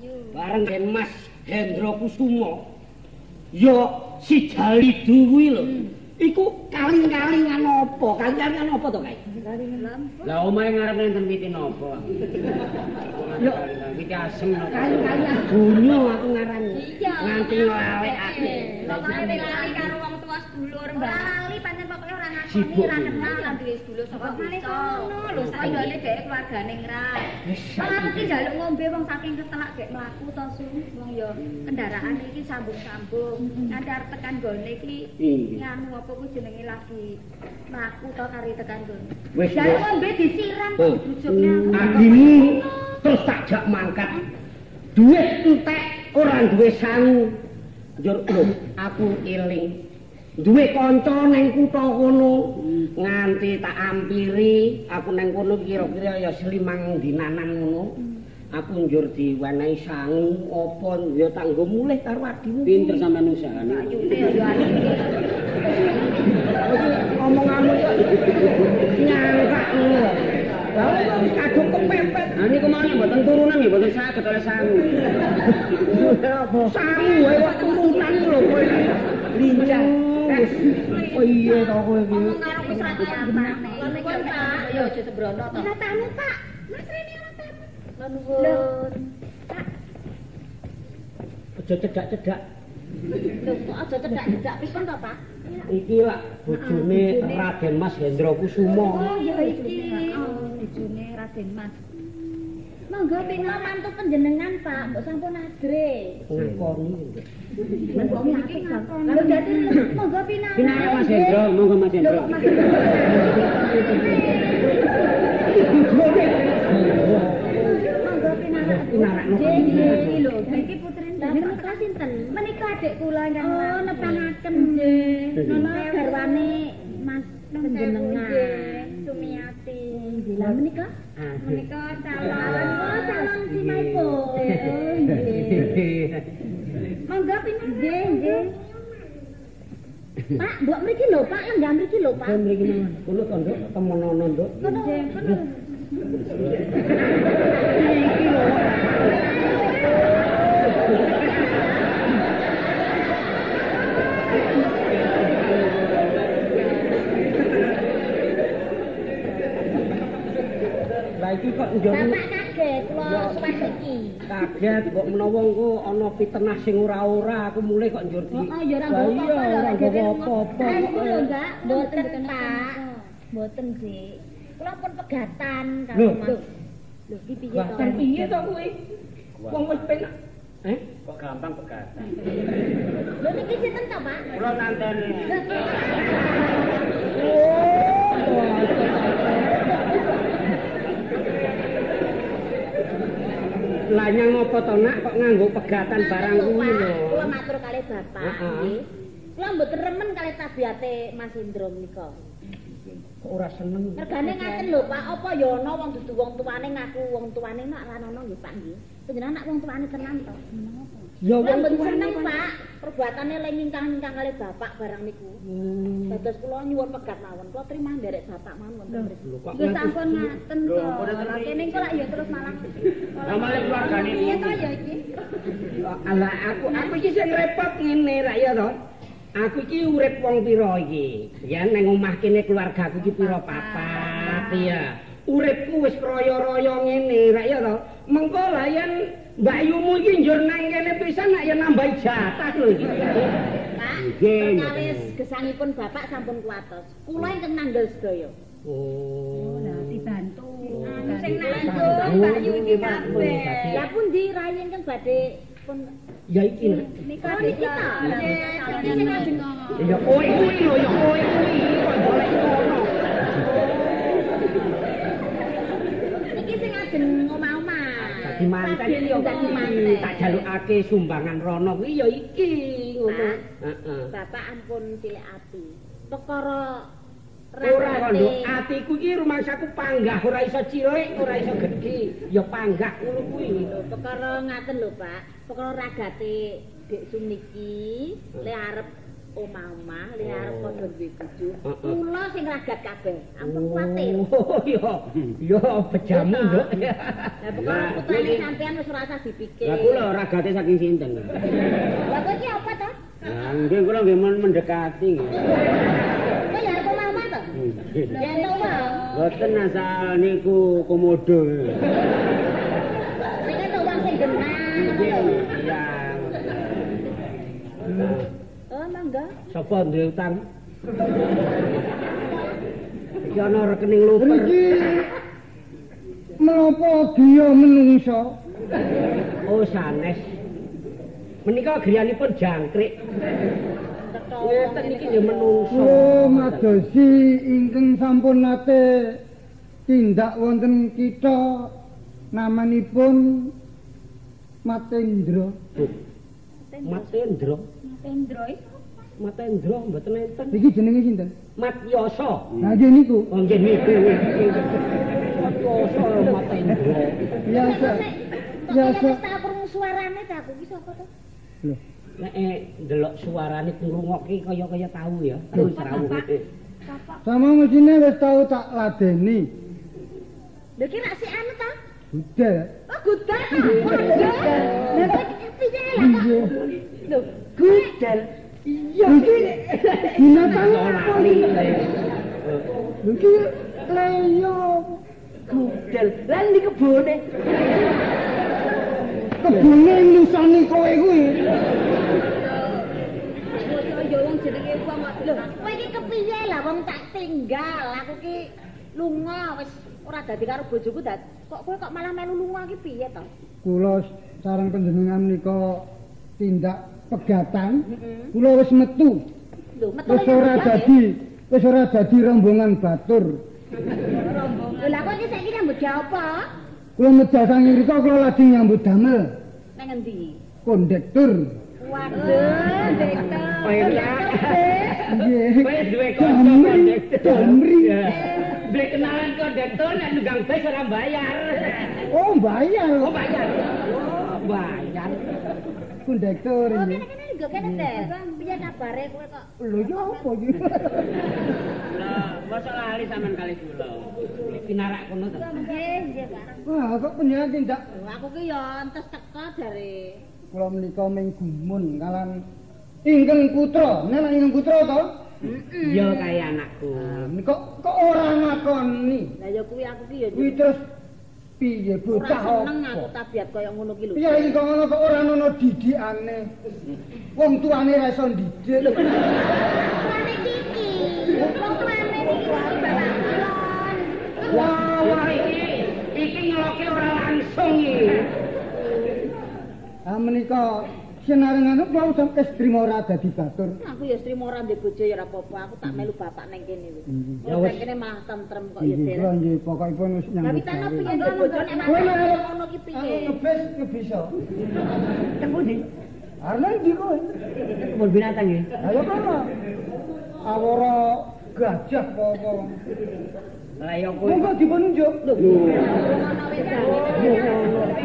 Bareng kan Mas Hendro Kusumo. Ya si Jalidu kuwi lho. Iku kaling-kalingan apa? Kaling-kalingan apa to, Kae? Lah omahe ngarep nenten witi napa? Yo witi asem napa? kaling-kalingan bunyo aku ngarani. Iya. Nganti ngelawekake. Pokoke lali karo wong tua sedulur, Mbak. Lali pancen pokoke ora ngakoni Sibuk. ra kenal lan duwe sedulur saka desa. Ngono lho, sanggane dhek keluargane ngras. Malah mesti njaluk ngombe wong saking ketelak gek mlaku to Sun. Wong ya kendaraan iki sambung-sambung. Nganti arep tekan gone iki nganu apa ku jenenge lagi mlaku to kari tekan gone. Wis Njaluk ngombe disiram bujukne aku. adimu terus tak jak mangkat. Duit entek ora duwe sangu. Njur lho aku eling. Duwe kanca ning kutha kono nganti tak ampiri aku ning kono kira-kira ya 5 dinanan ngono. Aku njur diwenehi sangu apa ya tak nggo mulih karo adimu. Pinter sampean usahane. Ayune ya ayune. Omonganmu nyangka ngono. Lah kadung kepepet. Nah niku mau mboten turunan nggih mboten saged oleh sangu. Sangu wae kok turunan lho kowe. Lincah. Oh iya to kowe iki. Ngomong karo wis ra gampang. Lan niku Pak, ya aja sembrono to. Ana tamu, Pak. Mas Rene ana tamu. Lah nuwun. Pak. Aja cedak-cedak. Lho kok aja cedak-cedak pipun to, Pak? Iki lak bojone Raden Mas Hendro Kusumo. Oh, ya iki. Bojone Raden Mas. Monggo pina mantu panjenengan, Pak. Mbok sampun adre. Ngakoni. Wong iki ngakoni. Lho dadi monggo pina. Pinarek Mas Hendro, monggo Mas Hendro. Monggo pinarak. Iki lho, iki putrine menika sinten? Menika adik kula kan. Oh, nepanaken nggih. Nono garwane Mas panjenengan. Sumiati. Lah menika? Menika calon. Oh, calon simaipun. Oh, nggih. Monggo pinarak. Nggih. Pak, mbok mriki lho, Pak, lenggah mriki lho, Pak. Mriki mawon. Kulo to, Nduk, temonono, Nduk. Nggih, kono. Lah iki kok njur Bapak kaget kula suwat iki. kaget kok menawa engko ana pitenah sing ora-ora aku mulai kok njur di. Oh, ya ora Lah nggo iya, apa-apa ora nggo apa-apa. Iku lho, Mbak, mboten Pak. Mboten sih. Kula pun pegatan Lho. karo Mas. Lho, iki piye to? Bahkan piye to kuwi? Wong wis penak. Kok gampang pegatan. Lho niki sinten to, Pak? Kula nanteni. Lah nyang apa to nak kok nganggo pegatan barang kuwi lho. Kula matur kalih Bapak nggih. Kula mboten remen kalih tabiate Mas Indro menika. Kok ora seneng. Regane ngaten lho, Pak. Apa ya ana wong dudu wong tuane ngaku wong tuane nak ra ono nggih, Pak nggih. Panjenengan nak wong tuane tenan to. Ya Kula wong mboten tuane seneng, Pak. Perbuatane le nyingkang-nyingkang kalih Bapak barang niku. Dados kula nyuwun pegat mawon. Kula trimah nderek Bapak mawon wonten mriki. Lho kok Nggih sampun ngaten to. Lah kene kok lak ya terus malah. Lah malah keluargane Piye to ya iki? Alah aku iki sing repot ngene ra ya to. Aku iki urip wong pira iki? Ya nang omah kene keluargaku iki pira papat ya. Uripku wis royo-royo ngene ra ya to. Mengko lah yen Mbak Yumu iki njur nang kene pisan nak ya nambahi jatah lho iki. Pak, Nggih, perkawis gesangipun Bapak sampun kuatos. Kula ingkang nandel sedaya. Oh, Lah dibantu. Sing nandel Mbak Yu iki kabeh. Lah pundi rayi ingkang badhe pun Ya iki. nika niki ta. Nggih, sing ajeng. Ya kowe kuwi lho, ya kowe kuwi kok golek ngono. Niki sing ajeng omah-omah. Dadi manten ya Dadi manten. tak jalukake sumbangan rono kuwi ya iki ngono. Heeh. Bapak ampun cilik ati. Perkara Ora kondo atiku iki rumangsaku panggah ora iso cilik, ora iso gedhe. Ya panggah ngono kuwi. lho perkara ngaten lho Pak. Perkara ragate Dek Sum niki le arep omah-omah li arep padha duwe bojo. Kula sing ragat kabeh. Ampun kuwatir. Oh, yo bejamu, Nduk. Lah pokoke putrane sampean wis ora usah dipikir. Lah kula ragate saking sinten? Lah kok iki apa to? Lah nggih kula nggih mendekati. Kok ya arep omah to? Ya to wae. Boten asal niku komodo. Nek to wong sing genah. Iya. Oh, mangga. Sapa duwe utang? Iki ana rekening luper. Iki menapa dia menungso? Oh, sanes. Menika griyanipun jangkrik. Ngeten iki nggih menungso. Oh, madosi ingkang sampun nate tindak wonten kita namanipun Matendra. Matendra. Tendro iku. Matendra mboten enten. Iki jenenge sinten? Matyoso. Nah, nggih niku. Oh, nggih niku. Matyoso Matendra. Biasa. Biasa. Wis tak krungu suarane ta aku iki sapa to? Lho, Nek ndelok suarane ngrungokke kaya tau ya. Terus rawuh. sama mesine wis tau tak ladeni. Lho ki rak si anu ta? Budal. Oh, gudal ta? Lha kok piye lah? Iya. Lho, Gudel. Iya. Iki binatang apa iki? Lho iki leyo. Gudel. Lah ndi kebone? Kebune nusani kowe kuwi. yo wong jenenge wong lho, kowe iki kepiye lah wong tak tinggal. Aku ki lunga wis ora dadi karo bojoku kok kowe kok malah melu lunga ki piye to? Kula sareng panjenengan menika tindak pegatan. Kula wis metu. Lho, metu Wis ora dadi rombongan batur. rombongan. Lha kok iki saiki nyambut gawe apa? Kula medal sang ngrika kula lagi nyambut damel Nang endi? kondektur. Waduh, dekter. Nggih. Kowe duwe kanca kondektur. Damri. Blek kenalan kondektur nek nunggang bis ora bayar. Oh, bayar. Oh, bayar. Oh, bayar. Kondektur Oh, ini. kene juga kene deh. Piye kabare kowe kok? Lho ya apa iki? Lah, mosok lali sampean kali kula. Pinarak kono to. Nggih, nggih, Pak. Wah, kok panjenengan tindak Aku ki ya entes teko jare. kula menika ming gumun kalan ingkang putra. Nek ingkang putra to? Iya kaya anakku. Kok ora ngakoni. Lah ya kuwi aku ki ya Kuwi terus piye ora bocah seneng apa? aku tabiat kaya ngono ki lho. Piye iki kok ngono kok ora ono didikane. Wong tuane ra iso didik. Tuane iki. Wong tuane iki balon. Wah, iki ngeloki ora langsung iki. Ah menika senarengan kula usah estrimo ora dadi batur. Aku ya trimo ora ndek bojo ya ora apa-apa. Aku tak melu bapak nang kene wis. Ya Ya wis. wis kene malah tentrem kok ya, Nggih, Der. kula nggih pokokipun wis Tapi nyambut tanah gawe. piye ndek bojo nek Kowe malah nek ngono ki piye? ngebis ngebiso. Temu ndi? Arep ndi kowe? Kebun binatang ya. Ayo kono. Awara gajah apa? Lah ya kowe. Monggo dipun nunjuk. Lho. Ngono wis.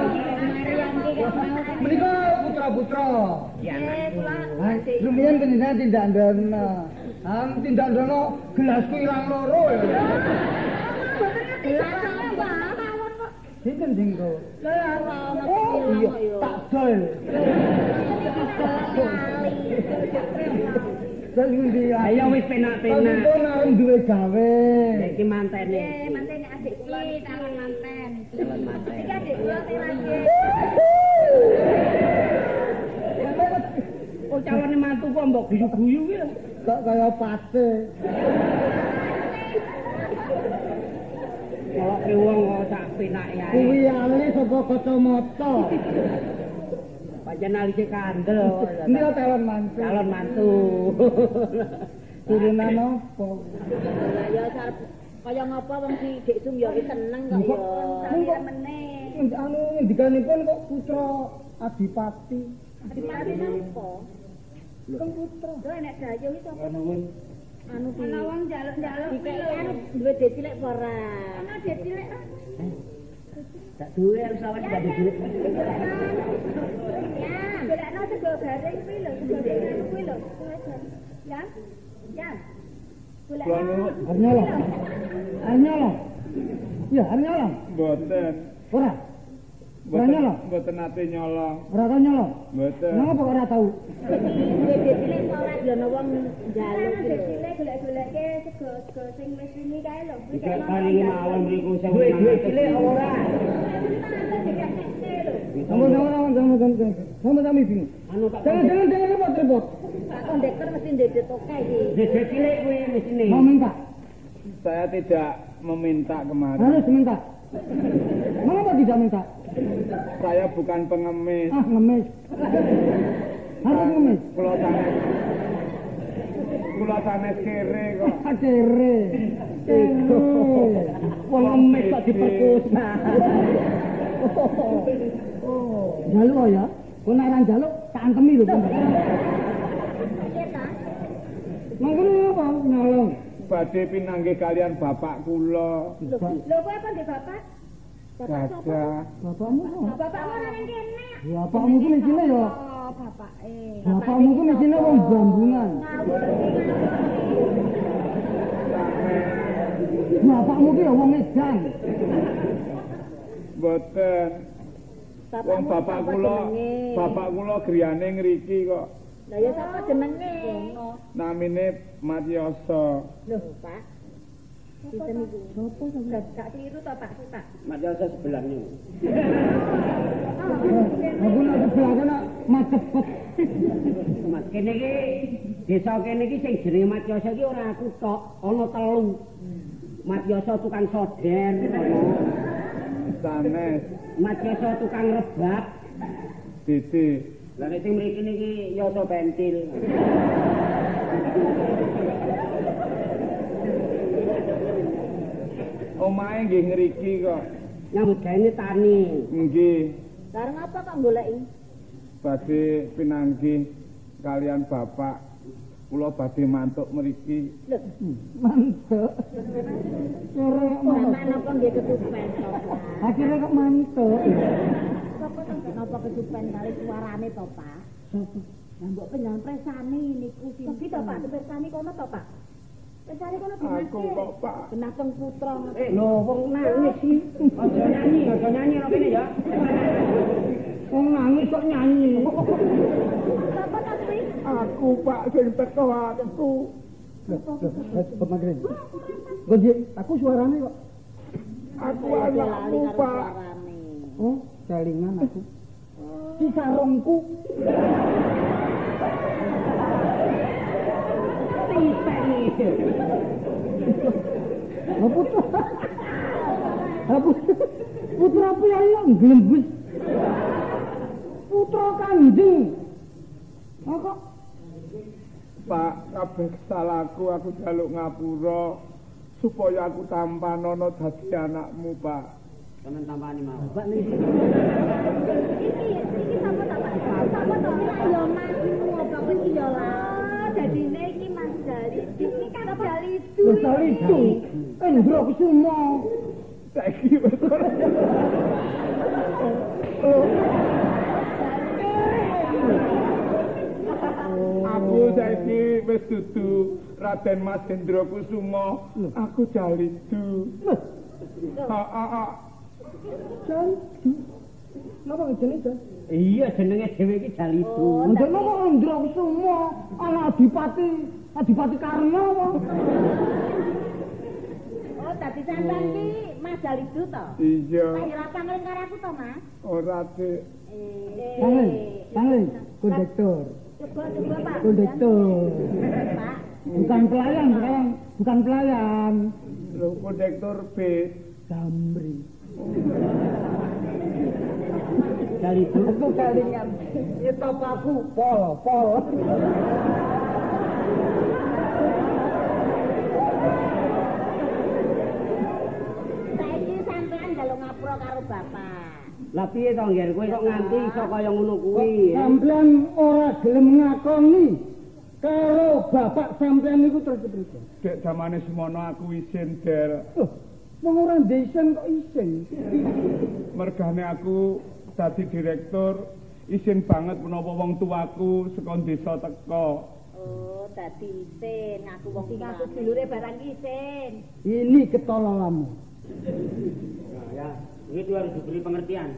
Menika putra-putra. Ya. Ah, lumayan panjenengan tindak ndono. Tindak ndono gelasku ilang loro ya. Sinten dinggo? Oh iya, tak dol. Dol ngendi ya? Ayo wis penak-penak. Pun arep duwe gawe. Iki mantene. Mantene adik kula calon manten. Calon manten. Iki adik kula lagi. Oh, calone mantu kok mbok guyu-guyu ki. Kok kaya pate. Kalau ke wong kok tak penak ya. Kuwi ali saka kacamata. Pancen alise kandel. Ini calon mantu. Calon mantu. Turunan apa? Lah ya sarep kaya ngapa wong si Dik Sum ya wis seneng kok ya. Saya meneh. Anu ngendikanipun kok putra Adipati. Adipati napa? Kan putra. Lho nek dayung iki sapa? Anu ki. Ana wong njaluk-njaluk Iki anu duwe dek cilik apa ora? ana dek cilik. Tak duwe harus awak tidak ada duit. Ya, golekno sego garing kuwi lho, sego garing kuwi lho. Ya. Ya. Golek. Arnyala. Arnyala. Ya, arnyala. Mboten. Ora. Ora nyala. Mboten nate nyolong. Ora tau nyala. Mboten. Napa ora tau? Cilik ora ana wong njaluk iki lho. Cilik golek-golekke sego sing wis ini kae lho. Tidak kali mawon mriku sing Duwe cilik ora. Sama-sama bingung. Anu Pak. Jangan repot-repot. Pak kondektor mesti ndedek toke iki. Dede cilik kuwi mesine. Mau minta? Saya tidak meminta kemarin. Harus minta. Mengapa tidak minta? Saya bukan pengemis. Ah, ngemis. Harus ngemis. Kula sanes kere kok. Kere. Wong ngemis kok diperkosa. Jaluk ya. Kok nek ora njaluk tak antemi lho. Mangkene apa nyolong? Badhe pinanggih kalian bapak kula. Lho kowe apa ndek bapak? Gajah. Bapakmu kok? Bapakmu ora ning kene. Bapakmu ku mesine ya. Oh, bapake. Bapakmu ku mesine wong Brambungan. Bapakmu ki ya wong Medan. Mboten. Wong bapak kula griyane ngriki kok. Lah ya sapa jenenge? Namine Matyoso. Loh, Pak. Sinten iku? Sopo sampe gak kliru to, Pak? Pak. Matyoso sebelahnya. Aku nak sebelah kana macepet. Mas kene iki desa kene iki sing jenenge Matyoso iki ora aku tok, ana 3. Matyoso tukang soder, Sanes. Matyoso tukang rebab. Didi. Lah nek sing mriki niki Yoso pentil. Omahe nggih ngriki kok. Nyambut gawe tani. Nggih. Kareng apa kok goleki? Badhe pinanggih kalian bapak. Kula badhe mantuk mriki. Mantuk. Kere Sampeyan napa nggih ketupen to, Pak? akhirnya kok mantuk. Sapa to napa ketupen kali suarane to, Pak? Lah mbok penjan presani niku sinten? Sepi to, Pak? Presani kono to, Pak? Presani kono Aku kok Pak. Genah teng putra. Lho wong nangis sih. Aja nyanyi ora kene ya. Wong nangis kok nyanyi. Sapa tapi? Aku Pak sing teko aku. Pemagrin. Gojek, aku suarane kok. Aku anakmu Pak. Oh, kelingan aku. Si sarungku. Pitek iki. Putra piye glembus. Putra Kanjeng. Kok Pak, kabeh kesalahanku aku jaluk ngapura supaya aku tampanono dadi anakmu, Pak. Sampeyan tampani mawon. Bapak niki. Iki sapa to, Pak? Sapa to? Ya masmu apa kok iki ya lah. Dadine iki Mas Dali. Iki kan Dali itu. Dali itu. Endro Kusumo. Saiki wis ora. Aku saiki wis dudu Raden Mas Hendra Kusuma. Aku Jalidu. Jalidu. Napa jenenge, Jan? Iya jenenge dhewe iki Jalidu. Ndekno kok Endro Kusumo, ana Adipati Karna apa? Oh, dadi sampean iki Mas Jalidu to? Iya. Panjenengan ngeling karo aku to, Mas? Ora, Dik. Tangan, kondektor. Coba Pak. Kondektor. Pak. Bukan pelayan sekarang, bukan pelayan. Lho kondektor bis. Damri. Jalidu. Aku kelingan. Itu aku pol. Saiki sampean njaluk ngapura karo Bapak. Lah piye to ngger kowe kok nganti iso kaya ngono kuwi? Sampean ora gelem ngakoni karo bapak sampean niku terus kepriye? Dek zamane semono aku isin, Del. Wong ora ndesen kok isin. Mergane aku dadi direktur, isin banget menapa wong tuaku saka desa teka. Oh, dadi isin ngaku wong ngaku dulure barang isin. Ini ketololamu. Nah, ya, itu harus diberi pengertian.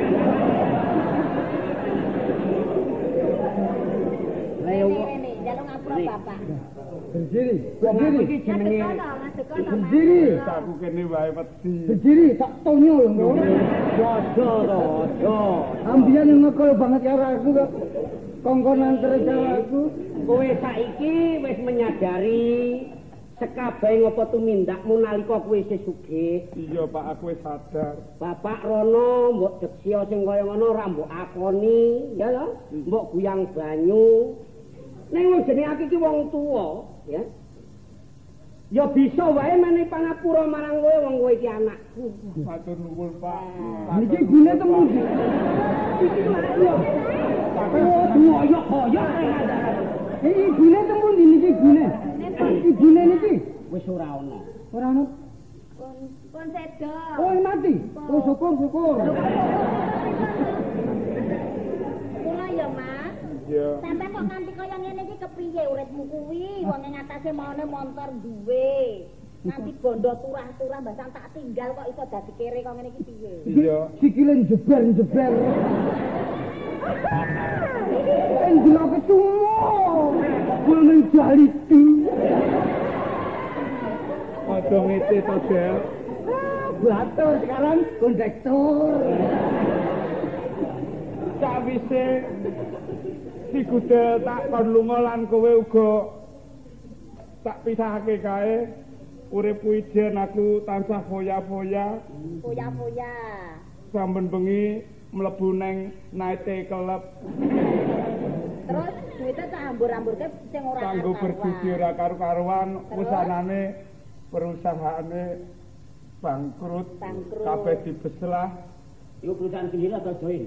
Ini, jalur ngapura bapak. Berdiri, Wong aku berdiri. iki jenenge Berdiri. Aku kene wae wedi. Berdiri, tak tonyo lho. Dodo to. Ambian yang ngekol banget karo aku kok. Kongkonan terus karo aku. Kowe saiki wis menyadari sekabehe ngopo tumindakmu nalika kowe isih sugih. Iya Pak, aku wis sadar. Bapak Rono mbok deksya sing kaya ngono ora mbok akoni, ya lho. Mbok guyang banyu. Ning wong jenenge iki wong tuwa, ya. Ya bisa wae meneh pangapura marang kowe wong kowe iki anakku. Matur nuwun Pak. Niki gune temu. Iki lho. Oh, koyok-koyok. Iki gune temu niki gune. Iki gune niki. Wis ora ono. Ora ono. Pun sedo. Oh, mati. Oh, syukur. Kula ya, Mas. Iya. Sampai kok nganti kaya ngene iki kepiye uripmu kuwi? Wong ing atase maune montor duwe. Nanti bondo turah-turah mbasang tak tinggal kok iso dadi kere kok ngene iki piye? Iya. Sikile jeber. Enggak ketemu. Kuwi jaliti. Aja ngete to, Del. Batur sekarang kondektur. Sawise si Gudel tak kon lunga lan kowe uga tak pisahake kae. Uripku ijen aku tansah foya-foya. Foya-foya. Sampun bengi mlebu neng night club. Terus duite tak ambur-amburke sing ora Kanggo berjudi ora karu-karuan, usanane perusahaane bangkrut. Kabeh dibeslah. Iku perusahaan sendiri atau join?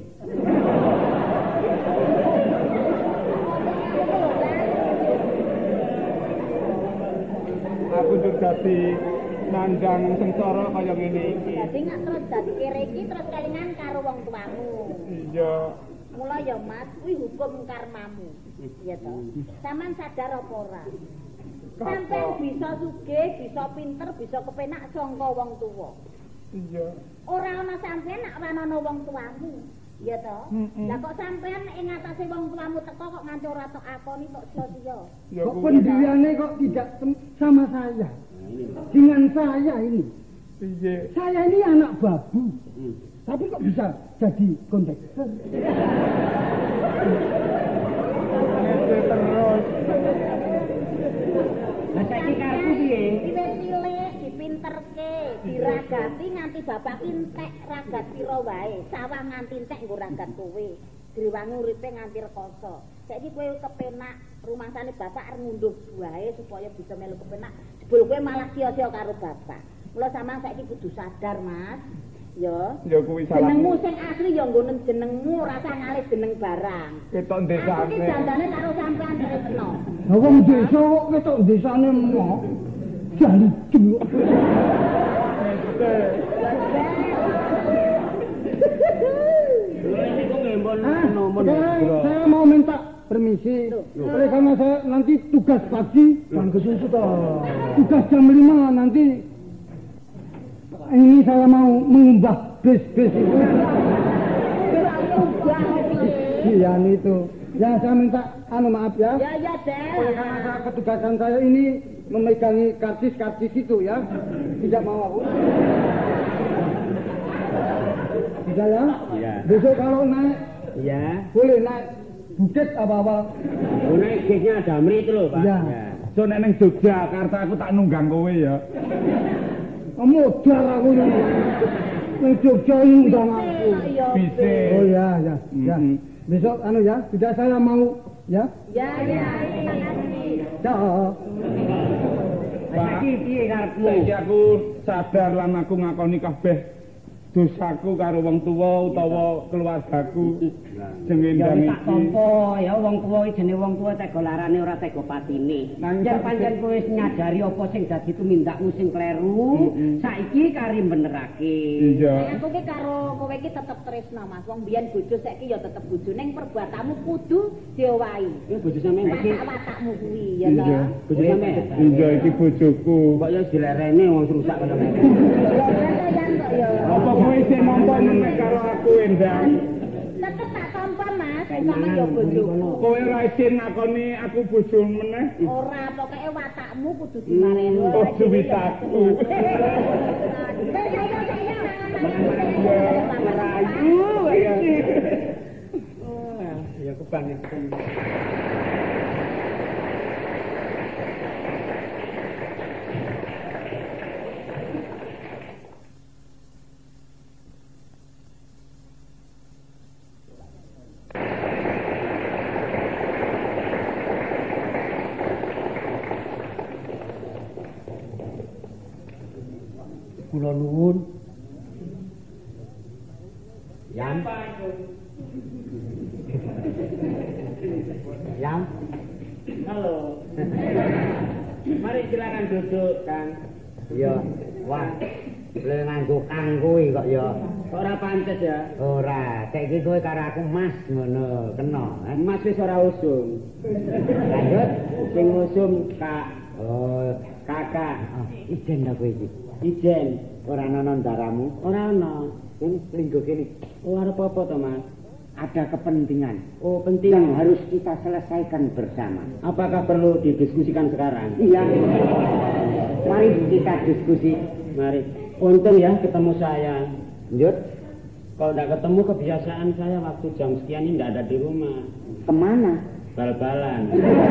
Aku dur dadi nandang sengsara kaya ngene iki. Dadi nggak terus dadi kere iki terus kelingan karo wong tuamu. Iya. Mula ya Mas, kuwi hukum karmamu. Iya toh. Saman sadar apa ora? Sampai bisa sugih, bisa pinter, bisa kepenak sangka wong tuwa. Iya. Ora ana sampean nek ora ana wong tuamu. Iya toh. Lah kok sampean ing atase wong tuamu teko kok nganti ora tok akoni kok sia-sia. Ya Kok pendiriannya kok tidak sama saya? Dengan saya ini. Iya. Saya ini anak babu. Tapi kok bisa jadi kondektur? Ngete terus. Lah saiki karepku piye? Cilik dipinterke, diragati nganti bapak entek ragat pira wae. Sawang nganti entek nggo ragat kowe. Driwangi uripe nganti rekoso. Saiki kowe kepenak rumangsane bapak arep ngunduh wae supaya bisa melu kepenak. Jebul kowe malah sia-sia karo bapak. Mula sampean saiki kudu sadar, Mas. Ya. Ya kuwi salah. Jenengmu sing asli ya nggo jenengmu, ora usah ngalih jeneng barang. Ketok Aku ki desane. dandane karo sampean tresno. Lah wong desa kok ketok desane mau. Jaliti. Ngete. Ini kok ngembon nomor. Saya mau minta permisi. Oleh karena saya nanti tugas pagi dan kesusu toh. Tugas jam 5 nanti ini saya mau mengubah bis-bis itu. Iya itu. Ya saya minta maaf ya. Ya ya, Del. Oleh karena saya ketugasan saya ini memegangi karcis itu ya. Tidak mau aku. Tidak ya? Iya. Besok kalau naik Iya. boleh naik bukit apa-apa. Oh, naik gate-nya Damri itu loh, Pak. Iya. So nek ning Yogyakarta aku tak nunggang kowe ya. Modal aku ini. Ning Jogja undang aku. Bisa. Oh ya. Besok ya, tidak saya mau ya. Ya, terima kasih. Ya. Saiki piye karepmu? Saiki aku sadar lan aku ngakoni kabeh dosaku karo wong tuwa utawa keluargaku. Jengendang tak tampa ya wong tuwa iki jenenge wong tuwa tega larane ora tega patine. Yen pancen kowe nyadari apa sing dadi tumindakmu sing kleru, saiki kari benerake. Iya. Aku ki karo kowe iki tetep tresno Mas. Wong biyen bojo saiki ya tetep bojo ning perbuatanmu kudu diowahi. Iki bojo sampean iki Watakmu kuwi ya ta. bojo sampean. Iya iki bojoku. Kok ya dilerene wong rusak kaya ngene. Apa kowe isih nampa meneh karo aku Endang? Tetep tak tampa Mas, sama yo bojoku. Kowe ora isin ngakoni aku bojo meneh? Ora, pokoke watakmu kudu dimareni. Oh, duwitaku. Ya kebanget. Kula nuwun. Yam. Yam. Halo. Mari silakan duduk, Kang. Iya. Wah, le nganggo Kang kuwi kok ya. Ora pantes ya. Ora, saiki kowe karo aku Mas ngono, kena. Mas wis ora usum. Lanjut, sing usum Kak. Oh, Kakak. Ijen ta kowe iki? Ijen. Ora ana ndaramu? Ora ana. Ini linggo kene. Oh, arep apa to, Mas? Ada kepentingan. Oh, penting yang harus kita selesaikan bersama. Apakah perlu didiskusikan sekarang? Iya. Mari kita diskusi. Mari. Untung ya ketemu saya. Lanjut. Kalau tidak ketemu kebiasaan saya waktu jam sekian ini tidak ada di rumah. Kemana? Bal-balan.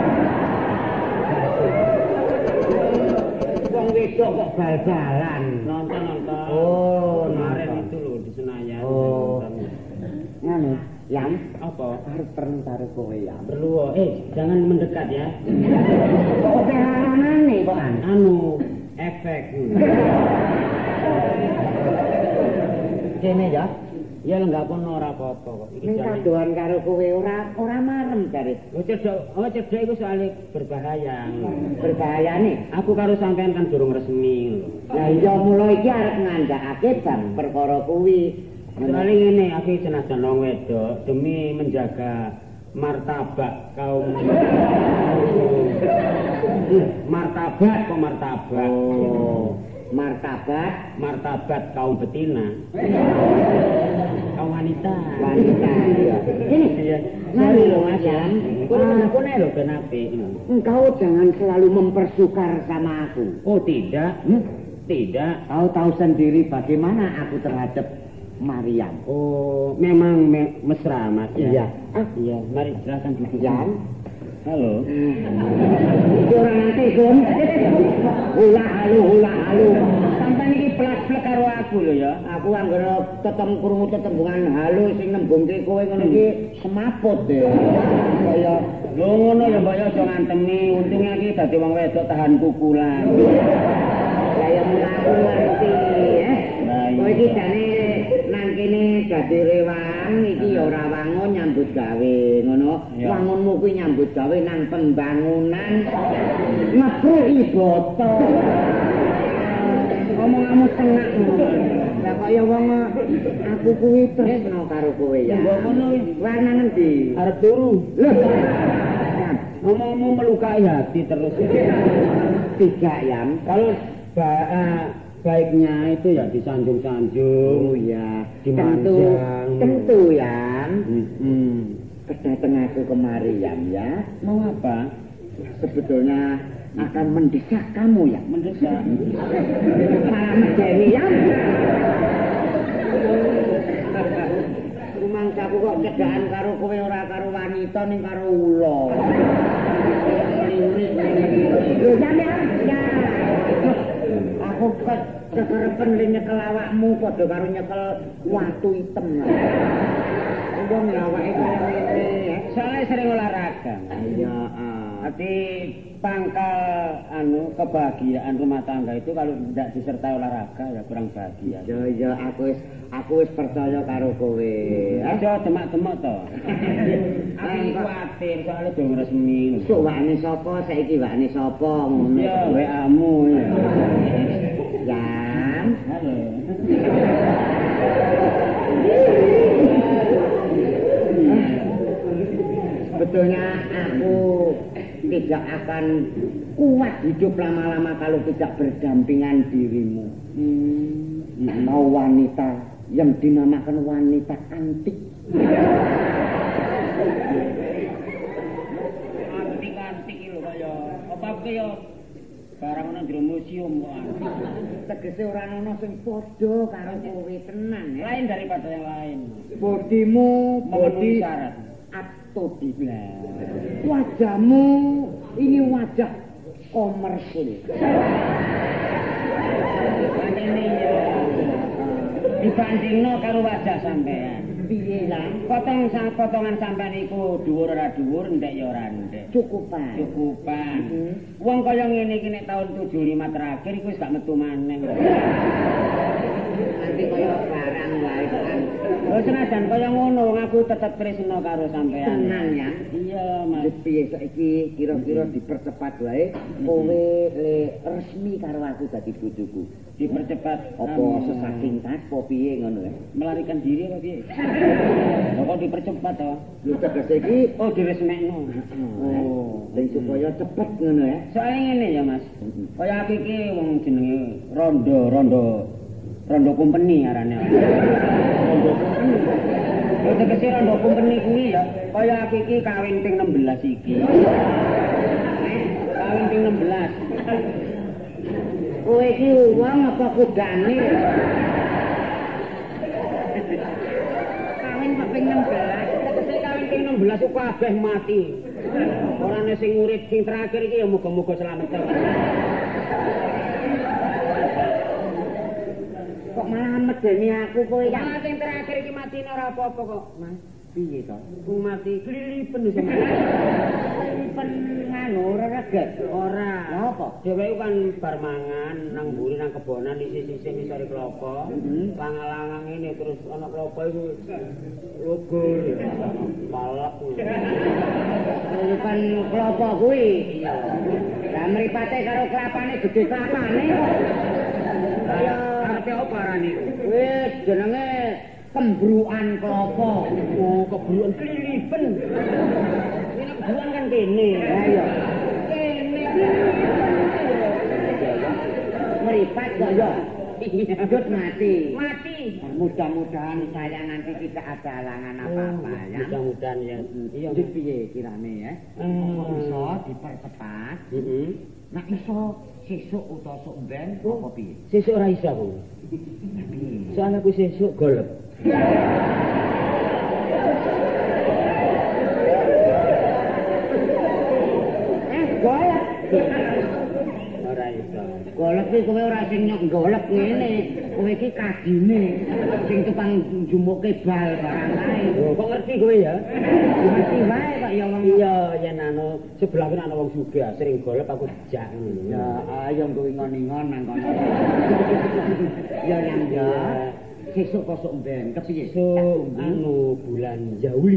Wong wedok kok bal-balan. Nonton. Oh, kemarin itu loh di Senayan. Oh. Nganu, Yang apa? Harus perlu taruh kowe ya. Perlu. Jangan mendekat ya. Kok nih, Pak? Anu, efek. Kene ya. Ya enggak pun ora apa-apa kok. Iki kadoan karo kowe ora marem jare. Oh cedhak iku soalé berbahaya. Berbahayane? Aku karo sampean kan durung resmi lho. Lah iya mula iki arep ngandhakake bab perkara kuwi. Soalnya ngene aku senajan wong wedok demi menjaga martabak kaum martabat kok martabak. Oh. Martabat kaum betina. Kaum wanita. Iya. Ini dia. Sorry loh Mas Yan. Aku nih loh kenapa? Engkau jangan selalu mempersukar sama aku. Oh tidak. Tidak. Kau tahu sendiri bagaimana aku terhadap Mariam. Oh, memang mesra Mas ya? Iya. Iya, mari silakan duduk. Yan. Halo. Orang nanti Gun. Hula halu. Sampai ini plak-plak karo aku lho ya. Aku anggere tetep krungu tetembungan halu sing nembungke kowe ngono iki semaput deh. Kaya lho ngono ya mbok ya aja ngantemi. Untunge iki dadi wong wedok tahan pukulan. Kaya mlaku ngerti Kowe iki jane nang kene dadi rewang iki ya ora wangun nyambut gawe ngono. Wangunmu kuwi nyambut gawe nang pembangunan ngepruki boto. Ngomong-ngomong tengah ngono. Lah kaya wong aku kuwi tresno karo kowe ya. Ngono warna ngendi? Arep turu. Lho. Ngomong-ngomong melukai hati terus. Tidak ya. Kalau baiknya itu ya disanjung-sanjung. Oh ya, dimanjang. Tentu ya. Kedatang aku kemari ya. Mau apa? Sebetulnya akan mendesak kamu ya. Mendesak? Malah medeni ya. Rumangsaku kok cedakan karo kowe ora karo wanita ning karo ula. Lho sampean ya. Aku kekerepen nyekel awakmu padha karo nyekel watu item. Wong awake kaya ngene ya. Soalnya sering olahraga. Iya, Tapi pangkal kebahagiaan rumah tangga itu kalau tidak disertai olahraga ya kurang bahagia. Iya, aku wis percaya karo kowe. Aja demak-demak to. Aku kuwatir soalnya dong resmi. Sok wakne sapa saiki wakne sapa ngono. Ya WA-mu. Jam. Halo. Sebetulnya aku tidak akan kuat hidup lama-lama kalau tidak berdampingan dirimu. Mau wanita yang dinamakan wanita antik. Antik-antik lho kaya apa kaya barang nang jero museum kok. Tegese ora ana sing padha karo kowe tenan ya. Lain daripada yang lain. Bodimu Memenuhi bodi syarat. atau wajahmu ini wajah komersil. Ini ya. Dibandingno karo wajah sampean. Piye lah? Potongan sampean iku dhuwur ora dhuwur, ndek ya ora ndek. Cukupan. Wong kaya ngene iki nek taun 75 terakhir iku wis gak metu maneh. Nanti kaya barang wae kan. Oh senajan kaya ngono wong aku tetep tresno karo sampean. Tenan ya. Iya, Mas. Wis piye saiki kira-kira dipercepat wae kowe le resmi karo aku dadi bojoku. Dipercepat Apa sesingkat apa piye ngono ya? melarikan diri apa piye? Kok dipercepat to? Lho tegese iki Diresmekno. sing supaya cepet ngono ya. Soale ngene ya, Mas. Kaya aku iki wong jenenge Rondo company arane. Rondo company. Yo tegese Rondo company kuwi ya, kaya aku iki kawin ping 16 iki. Kawin ping 16. Kowe iki wong apa kudane? Kawin ping 16. Tegese kawin ping 16 kok kabeh mati. Ora ana sing urip sing terakhir iki ya muga-muga slamet. Kok malah medeni aku kowe ya? Malah sing terakhir iki matine ora apa-apa kok, Mas. Piye to? Ku mati klilipen sama. Pen nganu ora reget. Ora. Lah apa? Dheweke kan bar mangan nang mburi nang kebonan sisi-sisi ngisore klopo. Langang-langang ini terus ana klopo iku lugur. Palak. Bukan klopo kuwi. Iya. Lah mripate karo kelapane gede kelapane kok. Kaya arep apa arane iku? Wis jenenge kembruan klopo. Oh, kebruan klilipen. Ini kebruan kan kene. Ha iya. Kene. Mripat kok ya. Hidup mati. Mati. Mudah-mudahan saya nanti tidak ada halangan apa-apa ya. Mudah-mudahan ya. Iya. Jadi piye kirane ya? Kok iso dipercepat? Nek iso sesuk utawa sok ben apa piye? Sesuk ora iso aku. Soalnya aku sesuk golep. Golep. Ora iso. Golep iki kowe ora sing nyok golep ngene. Kowe iki kadine sing tukang njumuke bal barang kae. Oh, kok ngerti kowe ya? Ngerti wae kok ya wong. Iya, yen sebelah kene ana wong sugih sering golep aku jak ngono. Ya ayo kowe ingon-ingon nang kono. Ya nang ya. Sesuk kosok ben kepiye? Bulan Jauli.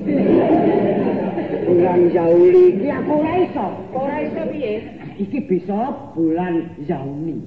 Bulan Jauli iki aku ora iso. Ora iso piye? Iki bisa bulan Jauni.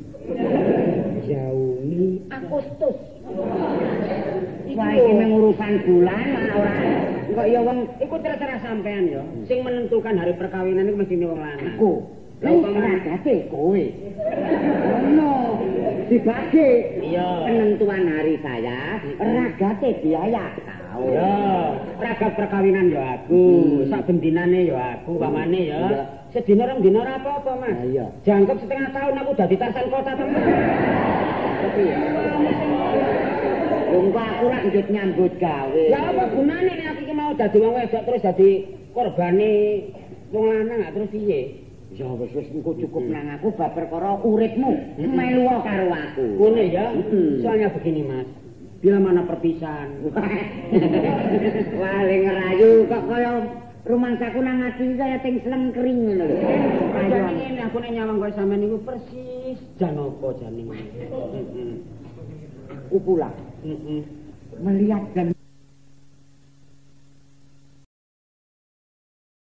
Jauli Agustus. Wah iki mung urusan bulan ora. Kok ya wong iku terserah sampean ya. Sing menentukan hari perkawinan iku mesti wong lanang. iku. Lah umpamane dadi kowe. Ono dibagi. Iya. Penentuan hari saya, ragate biaya. Ya, ragat perkawinan ya aku, sak bendinane ya aku, pamane ya. Sedina rong dina ora apa-apa, Mas. Iya. Jangkep setengah tahun aku dadi tarsan kota temen. Tapi ya. Wong aku ora njut nyambut gawe. Ya apa gunane nek aku iki mau dadi wong wedok terus dadi korbane wong lanang terus piye? Ya wis engko cukup nang aku bab perkara uripmu melu karo aku. Ngene ya. Soalnya begini, Mas. bila mana perpisahan. Wah, le ngerayu kok kaya rumangsaku nang ati kaya ting slengkring ngono lho. Jane ngene aku nek nyawang kowe sampean niku persis jan apa jane. Upula. Melihat dan